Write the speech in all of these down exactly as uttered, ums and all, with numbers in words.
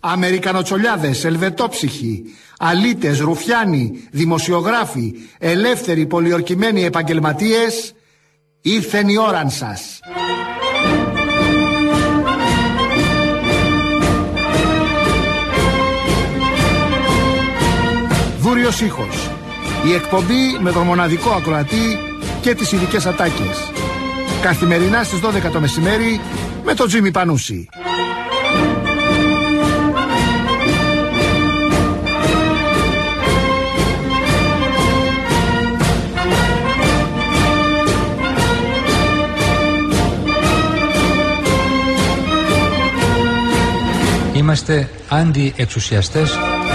Αμερικανοτσολιάδες, ελβετόψυχοι, αλήτες, ρουφιάνοι, δημοσιογράφοι, ελεύθεροι πολιορκημένοι επαγγελματίες, ήρθεν η ώραν σας. Δούριος ήχος. Η εκπομπή με τον μοναδικό ακροατή και τις ειδικές ατάκες. Καθημερινά στις δώδεκα το μεσημέρι με τον Τζίμι Πανούση. Είμαστε αντιεξουσιαστές.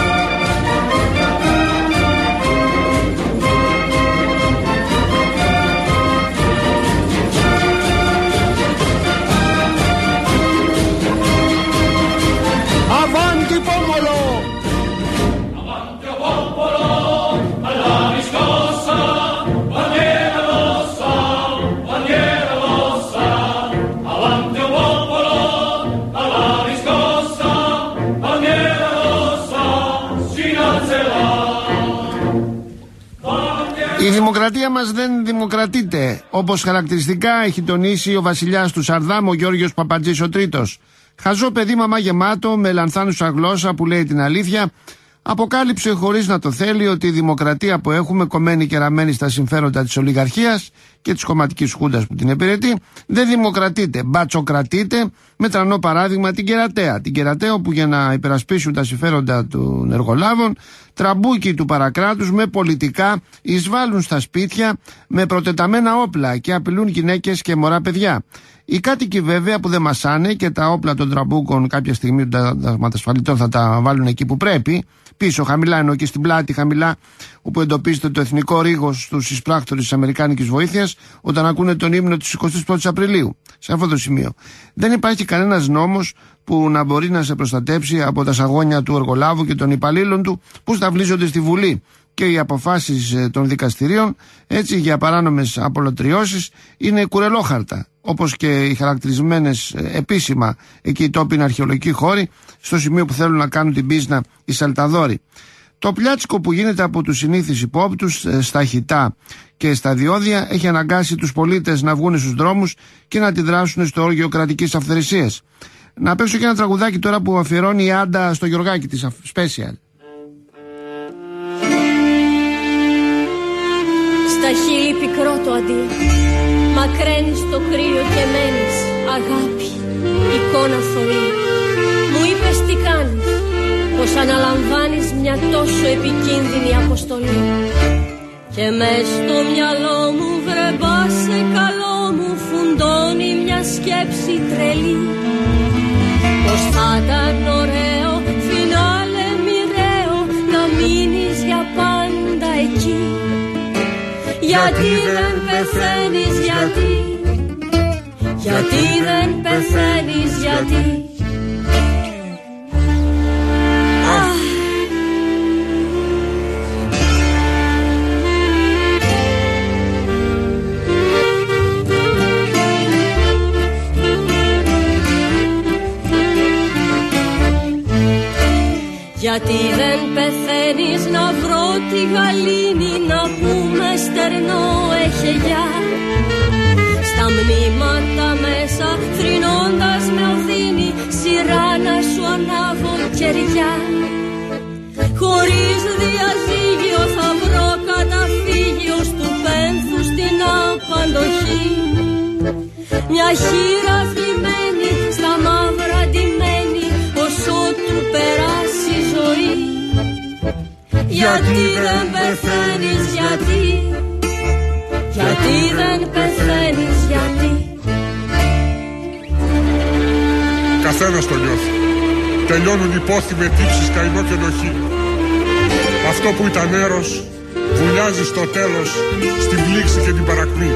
Η δημοκρατία μας δεν δημοκρατείται, όπως χαρακτηριστικά έχει τονίσει ο βασιλιάς του Σαρδάμ, ο Γιώργος Παπατζής ο Τρίτος. Χαζό παιδί μαμά γεμάτο, με λανθάνουσα γλώσσα που λέει την αλήθεια, αποκάλυψε χωρίς να το θέλει ότι η δημοκρατία που έχουμε, κομμένη και ραμμένη στα συμφέροντα της ολιγαρχίας και της κομματικής χούντας που την υπηρετεί, δεν δημοκρατείται, μπατσοκρατείται, με τρανό παράδειγμα την Κερατέα. Την Κερατέα όπου για να υπερασπίσουν τα συμφέροντα των εργολάβων, τραμπούκι του παρακράτους με πολιτικά εισβάλλουν στα σπίτια με προτεταμένα όπλα και απειλούν γυναίκες και μωρά παιδιά. Οι κάτοικοι βέβαια που δεν μασάνε και τα όπλα των τραμπούκων κάποια στιγμή των δασματασφαλιτών θα τα βάλουν εκεί που πρέπει, πίσω χαμηλά, ενώ και στην πλάτη χαμηλά, όπου εντοπίζεται το εθνικό ρίγος στους εισπράκτορες της Αμερικάνικης βοήθειας όταν ακούνε τον ύμνο της εικοστής πρώτης Απριλίου. Σε αυτό το σημείο δεν υπάρχει κανένας νόμος που να μπορεί να σε προστατέψει από τα σαγόνια του εργολάβου και των υπαλλήλων του που σταυλίζονται στη Βουλή. Και οι αποφάσεις των δικαστηρίων, έτσι, για παράνομες απολωτριώσεις είναι κουρελόχαρτα, όπως και οι χαρακτηρισμένες επίσημα εκεί οι τόποι αρχαιολογικοί χώροι, στο σημείο που θέλουν να κάνουν την πίσνα οι σαλταδόροι. Το πλιάτσικο που γίνεται από τους συνήθεις υπόπτους στα χιτά και στα διόδια έχει αναγκάσει τους πολίτες να βγουν στους δρόμους και να αντιδράσουν στο όργιο κρατικής αυθαιρεσίας. Να παίξω και ένα τραγουδάκι τώρα που αφιερώνει η Άντα στο Γιωργάκι της Special. Στα χείλη πικρό το αντί, μακραίνεις το κρύο και μένεις, αγάπη, εικόνα θολή. Μου είπες τι κάνεις, πως αναλαμβάνεις μια τόσο επικίνδυνη αποστολή. Και μες στο μυαλό μου βρε σε καλό μου φουντώνει μια σκέψη τρελή. Πως θα ήταν ωραίο, φινάλε μοιραίο, να μείνεις για πάντα εκεί. Γιατί δεν πεθαίνεις, γιατί, γιατί δεν πεθαίνεις, γιατί. Αχ. Γιατί δεν πεθαίνεις, να βρω τη γαλήνη, να πούμε στερνό έχε γεια. Στα μνήματα μέσα θρηνώντας με οδύνη, σειρά να σου ανάβω κεριά. Χωρίς διαζύγιο θα βρω καταφύγιο στου πένθου στην απαντοχή. Μια χείρα θλιμμένη στα μαύρα ντυμένη, όσο του περάσει η ζωή. Γιατί δεν πεθαίνεις, γιατί, γιατί δεν πεθαίνεις, γιατί. Καθένας το νιώθει. Τελειώνουν οι πόθοι με τύψεις, καημό και ενοχή. Αυτό που ήταν έρος βουλιάζει στο τέλος στην πλήξη και την παρακμή.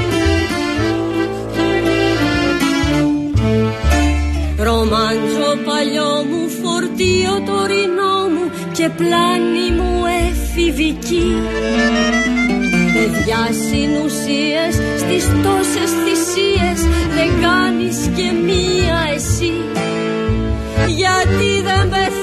Ρομάντζο παλιό μου, φορτίο τωρινό μου και πλάνη μου εφηβική. Παιδιά συνουσίες στις τόσες θυσίες δεν κάνεις και μία εσύ. Γιατί δεν πεθαίνεις,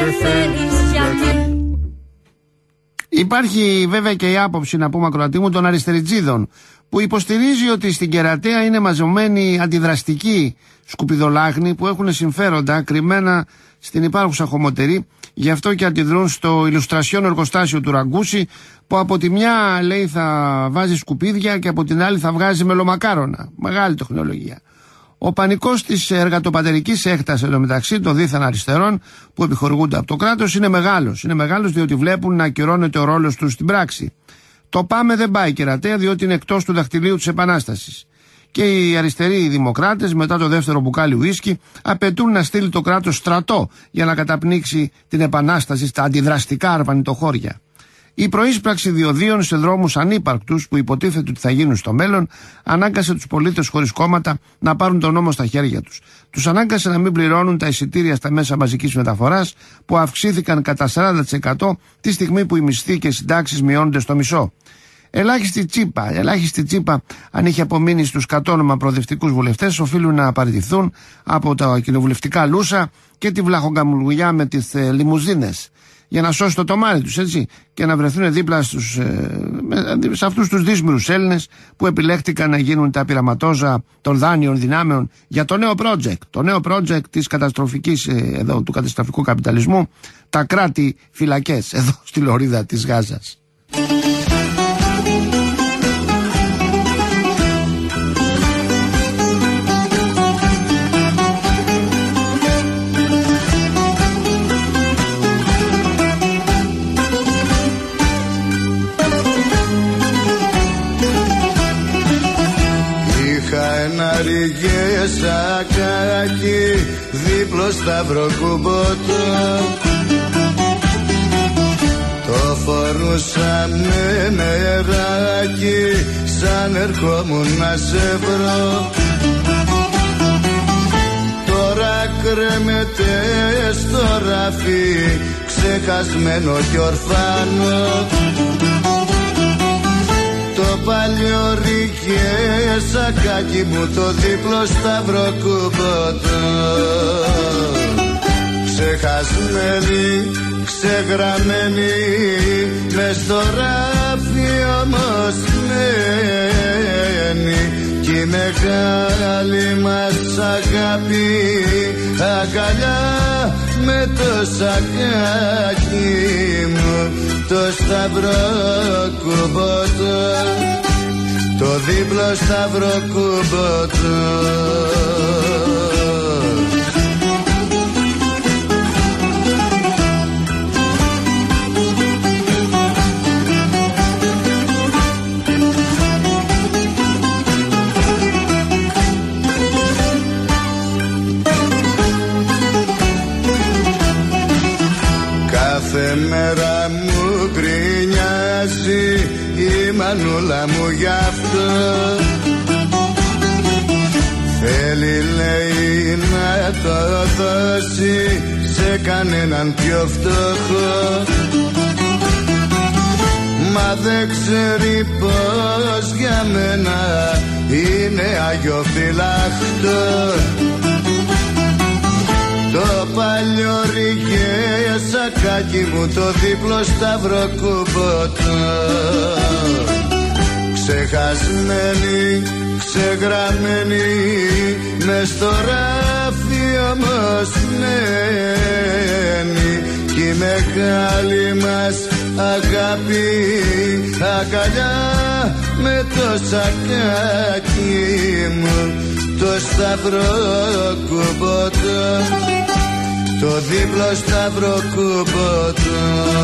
πεθαίνεις γιατί. Υπάρχει βέβαια και η άποψη, να πούμε ακροατή μου, των αριστεριτζίδων, που υποστηρίζει ότι στην Κερατέα είναι μαζεμένοι αντιδραστικοί σκουπιδολάγνοι που έχουν συμφέροντα κρυμμένα στην υπάρχουσα χωмотερή, γι' αυτό και αντιδρούν στο ηλουστρασιόν εργοστάσιο του Ραγκούση, που από τη μια λέει θα βάζει σκουπίδια και από την άλλη θα βγάζει μελομακάρονα. Μεγάλη τεχνολογία. Ο πανικός της εργατοπατερικής έκτασης εντωμεταξύ των δίθεν αριστερών που επιχορηγούνται από το κράτος είναι μεγάλος. Είναι μεγάλος διότι βλέπουν να ακυρώνεται ο ρόλος τους στην πράξη. Το πάμε δεν πάει Κερατέα διότι είναι εκτός του δαχτυλίου της Επανάστασης. Και οι αριστεροί δημοκράτες μετά το δεύτερο μπουκάλι ουίσκι απαιτούν να στείλει το κράτος στρατό για να καταπνίξει την Επανάσταση στα αντιδραστικά αρπανιτοχώρια. Η προείσπραξη διοδίων σε δρόμους ανύπαρκτους που υποτίθεται ότι θα γίνουν στο μέλλον ανάγκασε τους πολίτες χωρίς κόμματα να πάρουν τον νόμο στα χέρια τους. Τους ανάγκασε να μην πληρώνουν τα εισιτήρια στα μέσα μαζικής μεταφοράς που αυξήθηκαν κατά σαράντα τοις εκατό τη στιγμή που οι μισθοί και οι συντάξεις μειώνονται στο μισό. Ελάχιστη τσίπα, ελάχιστη τσίπα αν είχε απομείνει στους κατόνομα προοδευτικούς βουλευτές οφείλουν να παραιτηθούν από τα κοινοβουλευτικά λούσα και τη βλαχογκαμουλγουλιά με τις ε, λιμουζίνες για να σώσει το τομάρι τους, έτσι, και να βρεθούν δίπλα στους, ε, σε αυτούς τους δύσμηρους Έλληνες που επιλέχτηκαν να γίνουν τα πειραματόζα των δάνειων δυνάμεων για το νέο project, το νέο project της καταστροφικής, ε, εδώ, του καταστροφικού καπιταλισμού, τα κράτη φυλακές εδώ στη λωρίδα της Γάζας. Σακάκι δίπλο σταυροκούμποτο, το φορούσα με νεράκι σαν ερχόμουν να σε βρω. Τώρα κρέμεται στο ράφι ξεχασμένο κι ορφάνο, το παλιό ρίγε σακάκι μου το δίπλο σταυροκούμποτο. Ξεχασμένη, ξεγραμμένη μες στο ράφι όμως μένει κι η μεγάλη μας αγάπη αγκαλιά με το σακάκι μου το σταυροκούμποτο, το δίπλο σταυροκούμποτο. Κάθε μέρα μου γκρινιάζει η μανούλα μου γι' αυτό. Θέλει λέει να το δώσει σε κανέναν πιο φτωχό, μα δεν ξέρει πως για μένα είναι αγιοφυλάχτο. Το παλιό ρίγε σακάκι μου το δίπλο σταυροκούμποτο. Ξεχασμένη, ξεγραμμένη μες στο ράφι όμως μένει κι η μεγάλη μας αγάπη αγκαλιά με το σακάκι μου το σταυροκούμποτο, το δίπλο σταυροκούμποτο.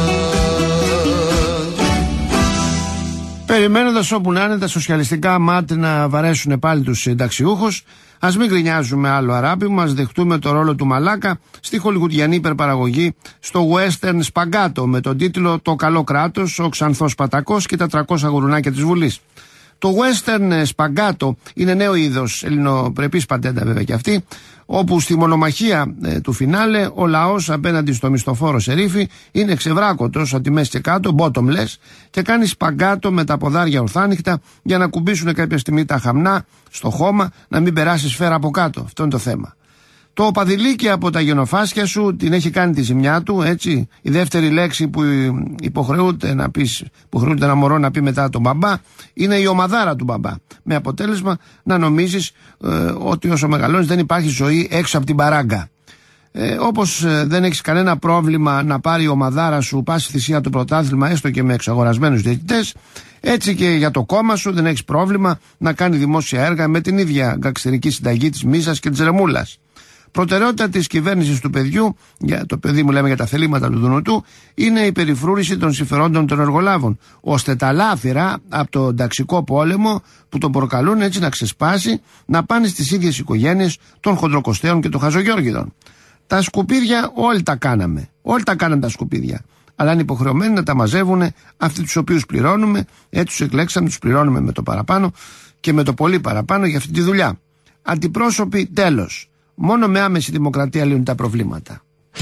Περιμένοντας όπου να είναι τα σοσιαλιστικά μάτια να βαρέσουν πάλι τους συνταξιούχους, ας μην γκρινιάζουμε άλλο αράπη μου, ας δεχτούμε το ρόλο του μαλάκα στη χολιγουντιανή υπερπαραγωγή στο western σπαγκάτο με τον τίτλο «Το καλό κράτος, ο Ξανθός Πατακός και τα τριακόσια γουρουνάκια της Βουλής». Το western σπαγκάτο είναι νέο είδος, ελληνοπρεπής πατέντα βέβαια και αυτή, όπου στη μονομαχία ε, του φινάλε ο λαός απέναντι στο μισθοφόρο σερίφη είναι ξεβράκωτος από τη μέση και κάτω, bottomless, και κάνει σπαγκάτο με τα ποδάρια ορθάνυχτα για να κουμπίσουν κάποια στιγμή τα χαμνά στο χώμα, να μην περάσει σφαίρα από κάτω. Αυτό είναι το θέμα. Το παδιλίκι από τα γενοφάσκια σου την έχει κάνει τη ζημιά του, έτσι. Η δεύτερη λέξη που υποχρεούται να πεις, υποχρεούται ένα μωρό να πει μετά τον μπαμπά, είναι η ομαδάρα του μπαμπά. Με αποτέλεσμα να νομίζεις ε, ότι όσο μεγαλώνεις δεν υπάρχει ζωή έξω από την παράγκα. Ε, όπως ε, δεν έχεις κανένα πρόβλημα να πάρει η ομαδάρα σου πάση θυσία το πρωτάθλημα, έστω και με εξαγορασμένους διαιτητές, έτσι και για το κόμμα σου δεν έχεις πρόβλημα να κάνει δημόσια έργα με την ίδια γκαξτερική συνταγή της Μίζας και της Ρεμούλας. Προτεραιότητα της κυβέρνησης του παιδιού, για το παιδί μου λέμε για τα θελήματα του Δουνουτού, είναι η περιφρούρηση των συμφερόντων των εργολάβων, ώστε τα λάφυρα από τον ταξικό πόλεμο που τον προκαλούν έτσι να ξεσπάσει, να πάνε στις ίδιες οικογένειες των Χοντροκοστέων και των Χαζογιώργιδων. Τα σκουπίδια όλοι τα κάναμε, όλοι τα κάναμε τα σκουπίδια. Αλλά είναι υποχρεωμένοι να τα μαζεύουν αυτοί τους οποίους πληρώνουμε, έτσι τους εκλέξαμε, τους πληρώνουμε με το παραπάνω και με το πολύ παραπάνω για αυτή τη δουλειά. Αντιπρόσωποι, τέλος. Μόνο με άμεση δημοκρατία λύνουν τα προβλήματα.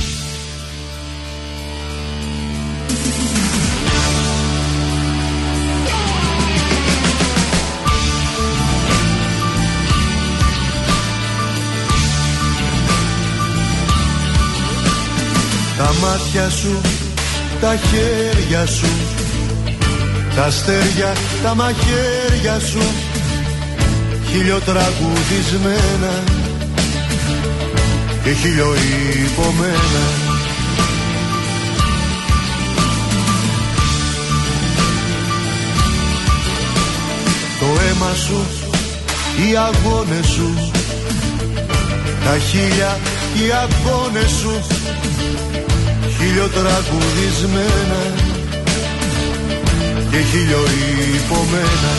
Τα μάτια σου, τα χέρια σου, τα αστέρια, τα μαχαίρια σου, χιλιοτραγουδισμένα και χιλιοϊπωμένα. Το αίμα σου, οι αγώνες σου, τα χίλια, οι αγώνες σου, χιλιοτραγουδισμένα και χιλιοϊπωμένα.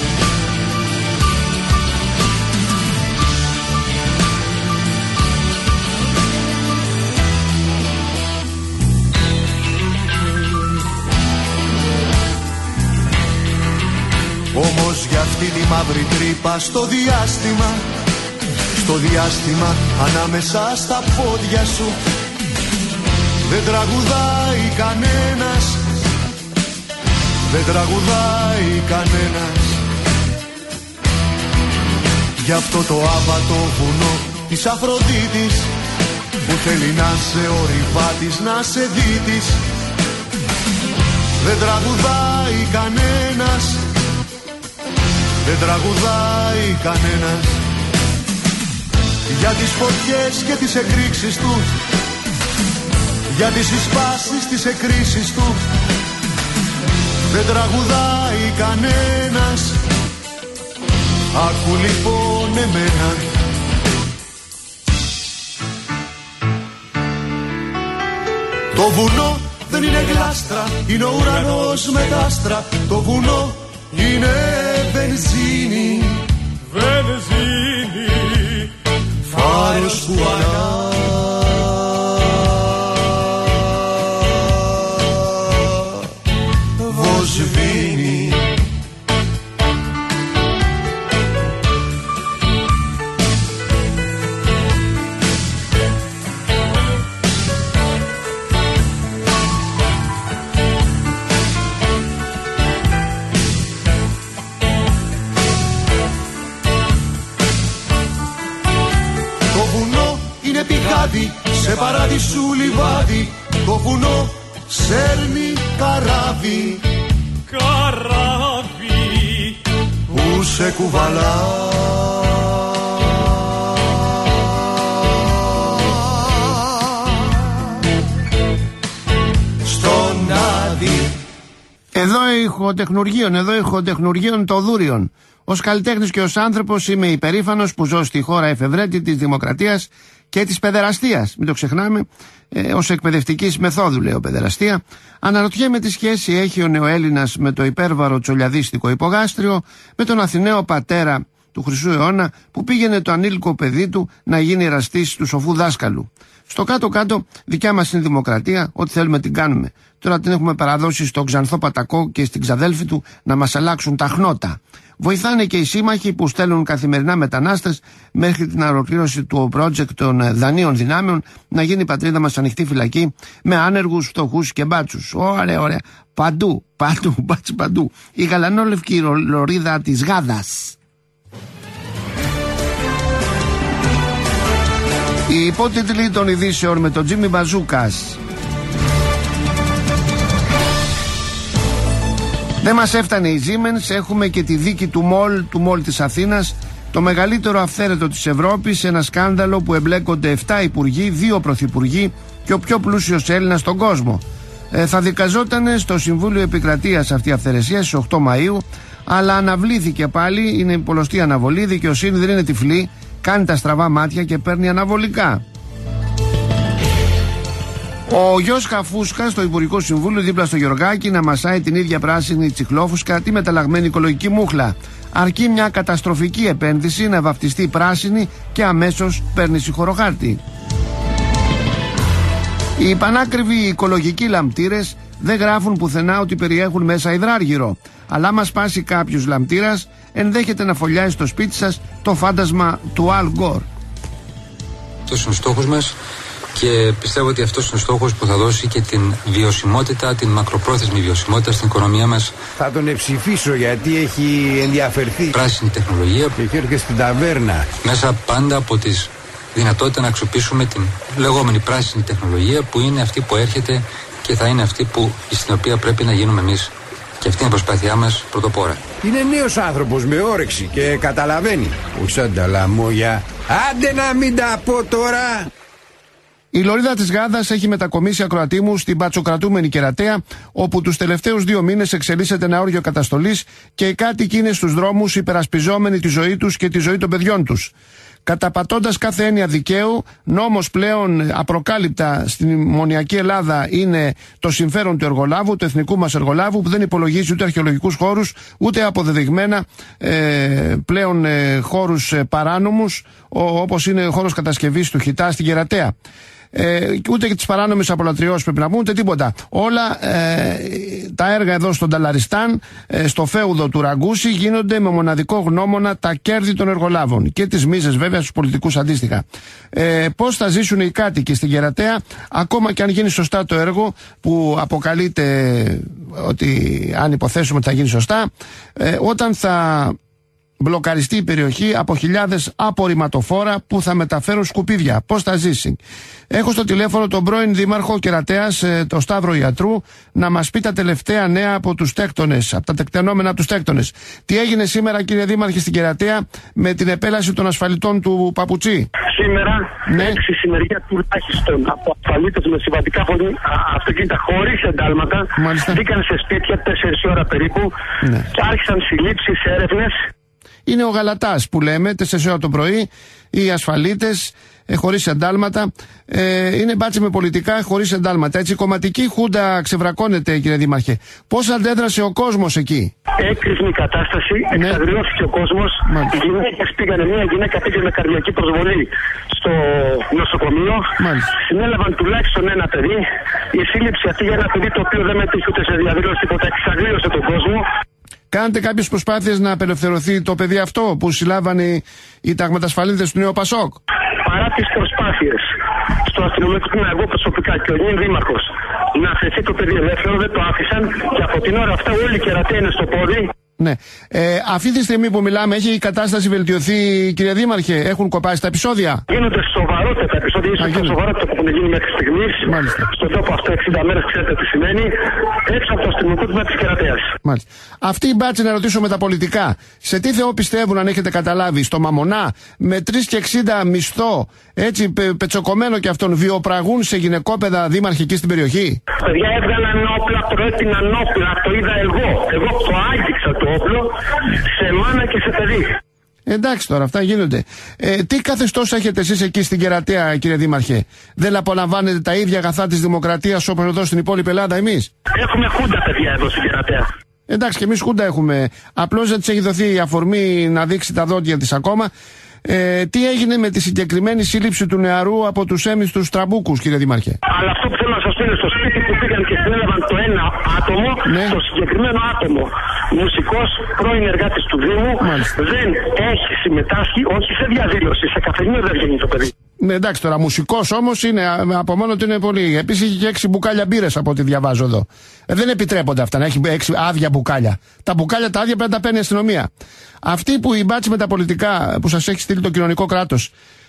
Όμως για αυτή τη μαύρη τρύπα στο διάστημα, στο διάστημα ανάμεσα στα πόδια σου, δεν τραγουδάει κανένας, δεν τραγουδάει κανένας. Γι' αυτό το άβατο βουνό της Αφροδίτης που θέλει να σε ορειβάτης, να σε δίτης, δεν τραγουδάει κανένας, δεν τραγουδάει κανένας. Για τις φωτιές και τις εκρήξεις του, για τις εισπάσεις, τις εκκρίσεις του, δεν τραγουδάει κανένας. Άκου λοιπόν εμένα. Το βουνό δεν είναι γλάστρα, είναι ο ουρανός με τα άστρα. Το βουνό είναι βενζίνη, βενζίνη, φάρος που ανά σβήνει. Το βουνό είναι πηγάδι σε παράδεισου λιβάδι. Το βουνό σέρνει καράβι, καράβι που σε κουβαλά. Στον Άδη. Εδώ ηχοτεχνουργίων, εδώ ηχοτεχνουργίων το Δούριον. Ως καλλιτέχνης και ως άνθρωπος είμαι υπερήφανος που ζω στη χώρα εφευρέτη της δημοκρατίας και της παιδεραστίας. Μην το ξεχνάμε, ε, ως εκπαιδευτικής μεθόδου λέω παιδεραστία. Αναρωτιέμαι τι σχέση έχει ο νεοέλληνας με το υπέρβαρο τσολιαδίστικο υπογάστριο, με τον Αθηναίο πατέρα του Χρυσού αιώνα που πήγαινε το ανήλικο παιδί του να γίνει εραστής του σοφού δάσκαλου. Στο κάτω-κάτω δικιά μας είναι η δημοκρατία, ό,τι θέλουμε την κάνουμε. Τώρα την έχουμε παραδώσει στον Ξανθό Πατακό και στην ξαδέλφη του να μας αλλάξουν τα χνότα. Βοηθάνε και οι σύμμαχοι που στέλνουν καθημερινά μετανάστες μέχρι την ολοκλήρωση του project των δανείων δυνάμεων να γίνει η πατρίδα μας ανοιχτή φυλακή με άνεργους, φτωχούς και μπάτσους. Ωραία, ωραία. Παντού, παντού, μπάτσι παντού. Η γαλανόλευκη λωρίδα της Γάδας. Οι υπότιτλοι των ειδήσεων με τον Τζίμι Μπαζούκας. Δεν μας έφτανε η Siemens, έχουμε και τη δίκη του ΜΟΛ, του ΜΟΛ της Αθήνας, το μεγαλύτερο αυθαίρετο της Ευρώπης, ένα σκάνδαλο που εμπλέκονται επτά υπουργοί, δύο πρωθυπουργοί και ο πιο πλούσιος Έλληνας στον κόσμο. Ε, θα δικαζόταν στο Συμβούλιο Επικρατείας αυτή η αυθαιρεσία στις οκτώ Μαΐου, αλλά αναβλήθηκε πάλι, είναι πολλωστή αναβολή, η δικαιοσύνη δεν είναι τυφλή, κάνει τα στραβά μάτια και παίρνει αναβολικά. Ο γιος Χαφούσκα στο Υπουργικό Συμβούλιο δίπλα στο Γεωργάκη να μασάει την ίδια πράσινη τσιχλόφουσκα, τη μεταλλαγμένη οικολογική μούχλα. Αρκεί μια καταστροφική επένδυση να βαφτιστεί πράσινη και αμέσως παίρνει συγχωροχάρτη. Οι πανάκριβοι οικολογικοί λαμπτήρες δεν γράφουν πουθενά ότι περιέχουν μέσα υδράργυρο. Αλλά άμα σπάσει κάποιος λαμπτήρας, ενδέχεται να φωλιάσει στο σπίτι σας το φάντασμα του Αλ Γκορ. Αυτός είναι ο στόχος μας και πιστεύω ότι αυτός είναι ο στόχος που θα δώσει και την βιωσιμότητα, την μακροπρόθεσμη βιωσιμότητα στην οικονομία μας. Θα τον εψηφίσω γιατί έχει ενδιαφερθεί. Πράσινη τεχνολογία. Και έχει έρθει στην ταβέρνα. Μέσα πάντα από τις δυνατότητα να αξιοποιήσουμε την λεγόμενη πράσινη τεχνολογία που είναι αυτή που έρχεται και θα είναι αυτή που, στην οποία πρέπει να γίνουμε εμείς. Και αυτή είναι η προσπάθειά μας πρωτοπόρα. Είναι νέος άνθρωπος με όρεξη και καταλαβαίνει. Όχι σαν τα λαμόγια. Άντε να μην τα πω τώρα. Η λωρίδα της Γάδας έχει μετακομίσει ακροατή μου στην πατσοκρατούμενη Κερατέα, όπου τους τελευταίους δύο μήνες εξελίσσεται ένα όργιο καταστολής και οι κάτοικοι είναι στους δρόμους υπερασπιζόμενοι τη ζωή τους και τη ζωή των παιδιών τους. Καταπατώντας κάθε έννοια δικαίου, νόμος πλέον απροκάλυπτα στην μονιακή Ελλάδα είναι το συμφέρον του εργολάβου, του εθνικού μας εργολάβου, που δεν υπολογίζει ούτε αρχαιολογικούς χώρους, ούτε αποδεδειγμένα ε, πλέον ε, χώρους ε, παράνομους, ο, όπως είναι ο χώρος κατασκευής του Χιτά στην Κερατέα. Ε, ούτε και τις παράνομες απολατριώσεις πρέπει να πούμε, ούτε τίποτα. Όλα ε, τα έργα εδώ στον Ταλαριστάν, ε, στο φέουδο του Ραγκούση, γίνονται με μοναδικό γνώμονα τα κέρδη των εργολάβων και τις μίζες βέβαια στους πολιτικούς αντίστοιχα. Ε, πώς θα ζήσουν οι κάτοικοι στην Κερατέα, ακόμα και αν γίνει σωστά το έργο που αποκαλείται ότι αν υποθέσουμε ότι θα γίνει σωστά, ε, όταν θα μπλοκαριστεί η περιοχή από χιλιάδες απορριμματοφόρα που θα μεταφέρουν σκουπίδια. Πώς θα ζήσει. Έχω στο τηλέφωνο τον πρώην Δήμαρχο Κερατέας, τον Σταύρο Ιατρού, να μας πει τα τελευταία νέα από τους τέκτονες, από τα τεκτενόμενα από τους τέκτονες. Τι έγινε σήμερα, κύριε Δήμαρχε, στην Κερατέα με την επέλαση των ασφαλιτών του Παπουτσί? Σήμερα, ναι. έξι συνεργεία τουλάχιστον από ασφαλίτες με συμβατικά αυτοκίνητα χωρίς εντάλματα, μπήκαν σε σπίτια τέσσερις ώρα περίπου, ναι, και άρχισαν συλλήψεις, έρευνες. Είναι ο Γαλατάς που λέμε, τέσσερις ώρα το πρωί, οι ασφαλίτες ε, χωρίς εντάλματα. Ε, είναι μπάτσι με πολιτικά χωρίς εντάλματα. Έτσι, η κομματική χούντα ξεβρακώνεται, κύριε Δήμαρχε. Πώς αντέδρασε ο κόσμος εκεί? Έκρησμη κατάσταση, ναι, εξαγριώθηκε ο κόσμος. Οι γυναίκες πήγανε, μια γυναίκα πήγε με καρδιακή προσβολή στο νοσοκομείο. Μάλιστα. Συνέλαβαν τουλάχιστον ένα παιδί. Η σύλληψη αυτή για ένα παιδί το οποίο δεν μετήχε ούτε σε διαδήλωση τίποτα, εξαγρίωσε τον κόσμο. Κάνετε κάποιες προσπάθειες να απελευθερωθεί το παιδί αυτό που συλλάβανε οι ταγματασφαλίτες του Νέου Πασόκ? Παρά τις προσπάθειες στο αστυνομικό τμήμα, εγώ προσωπικά και ο νυν δήμαρχος, να αφαιθεί το παιδί ελεύθερο, δεν το άφησαν και από την ώρα αυτά όλοι οι Κερατέοι είναι στο πόδι. Ναι. Ε, αυτή τη στιγμή που μιλάμε, έχει η κατάσταση βελτιωθεί, κύριε Δήμαρχε? Έχουν κοπάσει τα επεισόδια? Γίνονται σοβαρότερα επεισόδια, ίσως τα σοβαρότερα που έχουν γίνει μέχρι στιγμής. Στον τόπο αυτό εξήντα μέρες, ξέρετε τι σημαίνει, έξω από το αστυνομικό τμήμα της Κερατέας. Μάλιστα. Αυτή η μπάτση, να ρωτήσω με τα πολιτικά, σε τι Θεό πιστεύουν, αν έχετε καταλάβει? Στο Μαμονά, με τρεις και εξήντα μισθό, έτσι πε, πετσοκομμένο και αυτόν, βιοπραγούν σε γυναικόπαιδα, δήμαρχοι, εκεί στην περιοχή? Παιδιά έβγαλαν όπλα, προέτειναν όπλα, το είδα εγώ. Εγώ το άγγιξα το όπλο σε μάνα και σε παιδί. Εντάξει τώρα, αυτά γίνονται. Ε, τι καθεστώς έχετε εσείς εκεί στην Κερατέα, κύριε Δήμαρχε? Δεν απολαμβάνετε τα ίδια αγαθά της δημοκρατίας όπως εδώ στην υπόλοιπη Ελλάδα εμείς? Έχουμε χούντα, παιδιά, εδώ στην Κερατέα. Εντάξει, και εμείς χούντα έχουμε. Απλώς δεν της έχει δοθεί η αφορμή να δείξει τα δόντια της ακόμα. Ε, τι έγινε με τη συγκεκριμένη σύλληψη του νεαρού από τους έμιστους τραμπούκους, κύριε Δήμαρχε? Αλλά αυτό που θέλω να σας πω είναι στο σπίτι που πήγαν και συνέλαβαν το ένα άτομο, ναι, το συγκεκριμένο άτομο, μουσικός, πρώην εργάτης του Δήμου, μάλιστα, δεν έχει συμμετάσχει, όχι σε διαδήλωση, σε καφενείο δεν βγαίνει το παιδί. Ναι, εντάξει τώρα, μουσικός όμως είναι, από μόνο του είναι πολύ. Επίσης είχε και έξι μπουκάλια μπύρες από ό,τι διαβάζω εδώ. Ε, δεν επιτρέπονται αυτά να έχει έξι άδεια μπουκάλια. Τα μπουκάλια τα άδεια πρέπει να τα παίρνει η αστυνομία. Αυτή που η μπάτση με τα πολιτικά που σας έχει στείλει το κοινωνικό κράτος,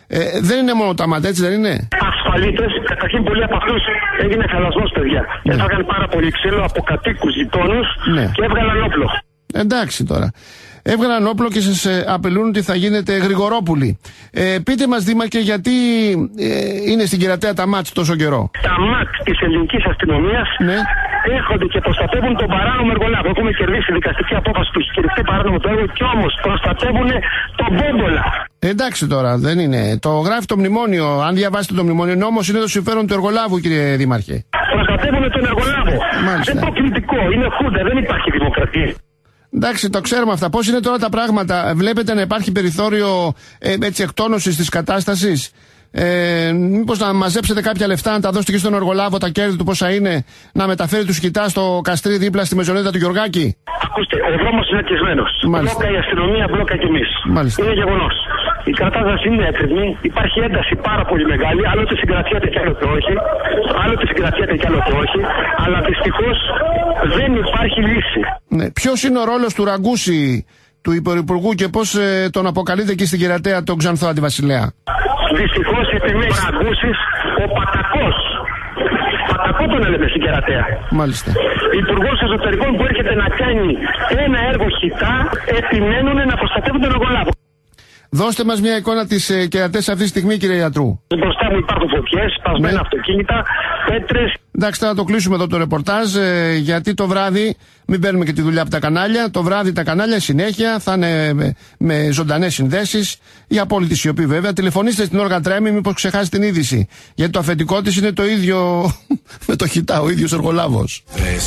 Ε, δεν είναι μόνο τα ΜΑΤ, έτσι δεν είναι? Ασφαλίτες, καταρχήν πολλοί από αυτούς έγινε χαλασμός, παιδιά. Ναι. Έφαγαν πάρα πολύ ξύλο από κατοίκους γειτόνους, ναι, και έβγαλαν όπλο. Εντάξει τώρα. Έβγαλαν όπλο και σας ε, απειλούν ότι θα γίνετε γρηγορόπουλοι. Ε, πείτε μας, Δήμαρχε, γιατί ε, είναι στην Κερατέα τα ΜΑΤ τόσο καιρό? Τα ΜΑΤ της ελληνικής αστυνομίας, ναι, έρχονται και προστατεύουν τον παράνομο εργολάβο. Έχουμε κερδίσει δικαστική απόφαση που έχει κηρυχθεί παράνομο το έργο, και όμως προστατεύουν τον Μπόμπολα. Εντάξει τώρα, δεν είναι. Το γράφει το μνημόνιο. Αν διαβάσετε το μνημόνιο, νόμος είναι το συμφέρον του εργολάβου, κύριε Δήμαρχε. Προστατεύουν τον εργολάβο. Μάλιστα. Δεν είναι πολιτικό, είναι χούντα, δεν υπάρχει δημοκρατία. Εντάξει, το ξέρουμε αυτά. Πώς είναι τώρα τα πράγματα? Βλέπετε να υπάρχει περιθώριο ε, έτσι εκτόνωσης της κατάστασης? Ε, μήπως να μαζέψετε κάποια λεφτά, να τα δώσετε και στον εργολάβο, τα κέρδη του πόσα είναι, να μεταφέρει του σκητά στο Καστρί δίπλα στη Μεζονέτα του Γιωργάκη? Ακούστε, ο δρόμος είναι κλεισμένος. Μπλόκα η αστυνομία, μπλόκα κι εμείς. Είναι γεγονός. Η κατάσταση είναι έκρημη, υπάρχει ένταση πάρα πολύ μεγάλη, άλλοτε συγκρατιέται κι άλλοτε όχι, άλλοτε συγκρατιέται κι άλλοτε όχι, αλλά δυστυχώς δεν υπάρχει λύση. Ναι. Ποιος είναι ο ρόλος του Ραγκούση, του Υπουργού, και πώς ε, τον αποκαλείται εκεί στην Κερατέα τον Ξανθό Αντιβασιλέα? Δυστυχώς η τιμή Ραγκούσης, ο Πατακός. Πατακό τον έλεγε στην Κερατέα. Μάλιστα. Υπουργός Εσωτερικών που έρχεται να κάνει ένα έργο χιτά, επιμένουν να προστατεύουν τον εργολάβο. Δώστε μας μια εικόνα της ε, Κερατέας αυτή τη στιγμή, κύριε Ιατρού. Μπροστά μου υπάρχουν φωτιές, σπασμένα, ναι, αυτοκίνητα, πέτρες. Εντάξει, θα το κλείσουμε εδώ το ρεπορτάζ, ε, γιατί το βράδυ, μην παίρνουμε και τη δουλειά από τα κανάλια, το βράδυ τα κανάλια συνέχεια θα είναι με, με ζωντανές συνδέσεις, η απόλυτη σιωπή βέβαια. Τηλεφωνήστε στην Όλγα Τρέμι, μήπως ξεχάσει την είδηση. Γιατί το αφεντικό της είναι το ίδιο με το χιτά, ο ίδιος εργολάβος.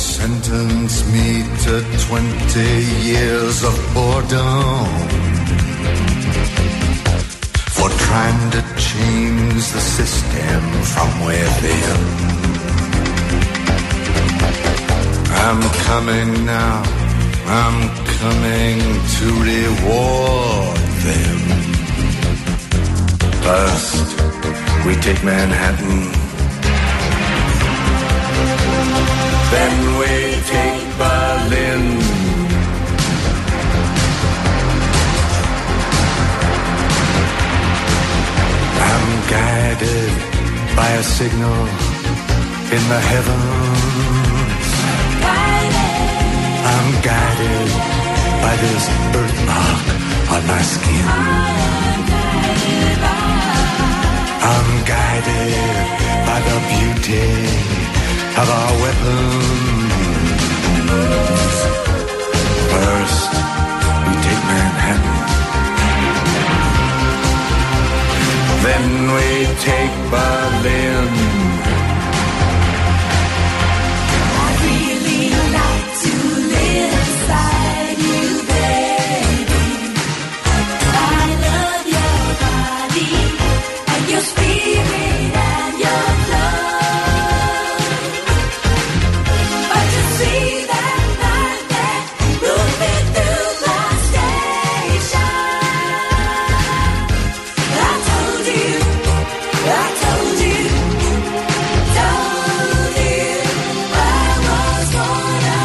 For trying to change the system from within. I'm coming now, I'm coming to reward them. First, we take Manhattan, then we take Berlin. I'm guided by a signal in the heavens. I'm guided by this birthmark on my skin. I'm guided by the beauty of our weapons. First, we take Manhattan. Then we take Berlin. I really like to live inside you, baby. I love your body and your spirit and your love. But you see that night that moving through the station, I told you, I told you, told you I was gonna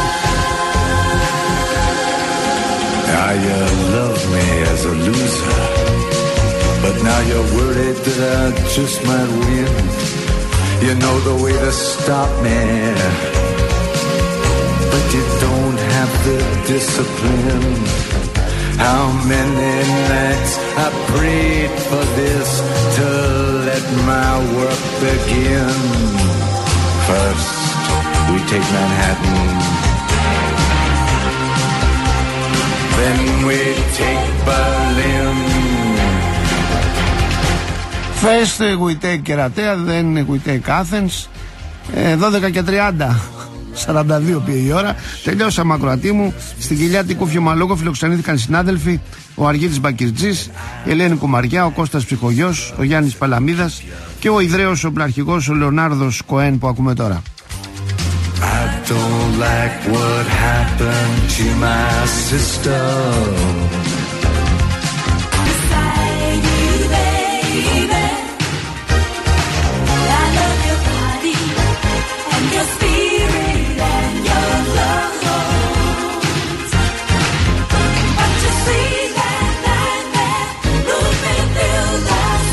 love. Now you love me as a loser, but now you're worried that I just might win. You know the way to stop me, but you don't have the discipline. How many nights I prayed for this to let my work begin. First, we take Manhattan. Then we take Berlin. First we take Κερατέα, then we take Athens. ε, δώδεκα και τριάντα, σαράντα δύο πήγε η ώρα. Τελειώσαμε, ακροατή μου. Στην κοιλιά του Κουφιωμαλόγο φιλοξενήθηκαν συνάδελφοι: ο Αργύρης Μπακυρτζής, η Ελένη Κουμαριά, ο Κώστας Ψυχογιός, ο Γιάννης Παλαμίδας και ο Ιδραίος ο Πλαρχηγός, ο Λεωνάρδος Κοέν, που ακούμε τώρα. I don't like what happened to my sister. Beside you, baby, I love your body and your spirit and your love. But you see that night that moving through the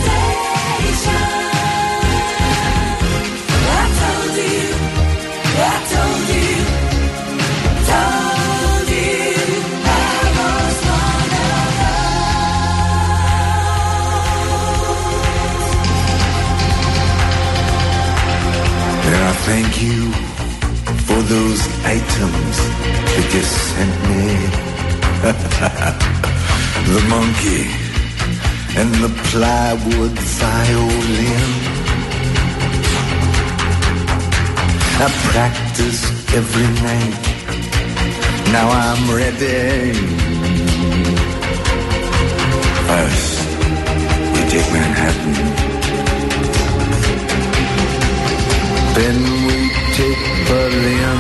thank you for those items that you sent me. The monkey and the plywood violin. I practice every night. Now I'm ready. First, we take Manhattan. Then we take Berlin.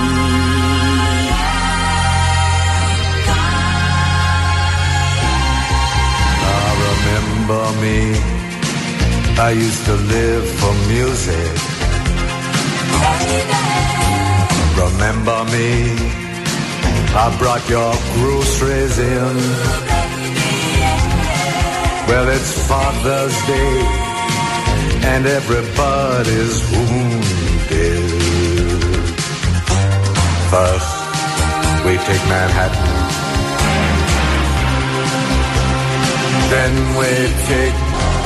Ah, remember me. I used to live for music. Remember me. I brought your groceries in. Well, it's Father's Day, and everybody's wounded. First, we take Manhattan. Then we take